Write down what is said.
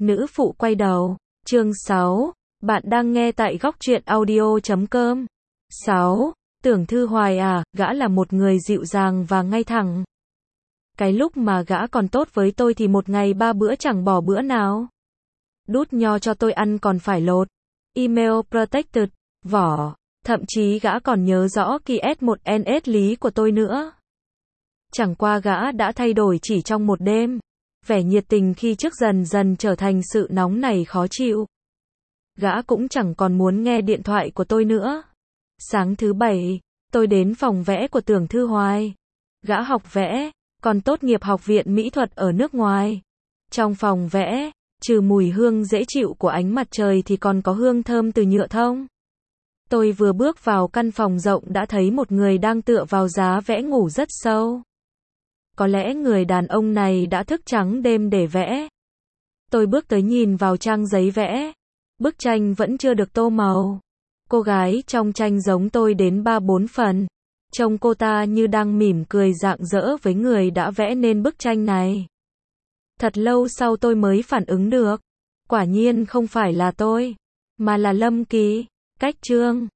Nữ phụ quay đầu. Chương 6. Bạn đang nghe tại góc truyện audio.com. 6. Tưởng Thư Hoài à, gã là một người dịu dàng và ngay thẳng. Cái lúc mà gã còn tốt với tôi thì một ngày 3 bữa chẳng bỏ bữa nào. Đút nho cho tôi ăn còn phải lột. Email protected. Vỏ. Thậm chí gã còn nhớ rõ key S1NS lý của tôi nữa. Chẳng qua gã đã thay đổi chỉ trong một đêm. Vẻ nhiệt tình khi trước dần dần trở thành sự nóng nảy khó chịu. Gã cũng chẳng còn muốn nghe điện thoại của tôi nữa. Sáng thứ Bảy, tôi đến phòng vẽ của Tưởng Thư Hoài. Gã học vẽ, còn tốt nghiệp học viện mỹ thuật ở nước ngoài. Trong phòng vẽ, trừ mùi hương dễ chịu của ánh mặt trời thì còn có hương thơm từ nhựa thông. Tôi vừa bước vào căn phòng rộng đã thấy một người đang tựa vào giá vẽ ngủ rất sâu. Có lẽ người đàn ông này đã thức trắng đêm để vẽ. Tôi bước tới nhìn vào trang giấy vẽ. Bức tranh vẫn chưa được tô màu. Cô gái trong tranh giống tôi đến 3-4 phần. Trông cô ta như đang mỉm cười rạng rỡ với người đã vẽ nên bức tranh này. Thật lâu sau tôi mới phản ứng được. Quả nhiên không phải là tôi, mà là Lâm Kỳ. Cách chương.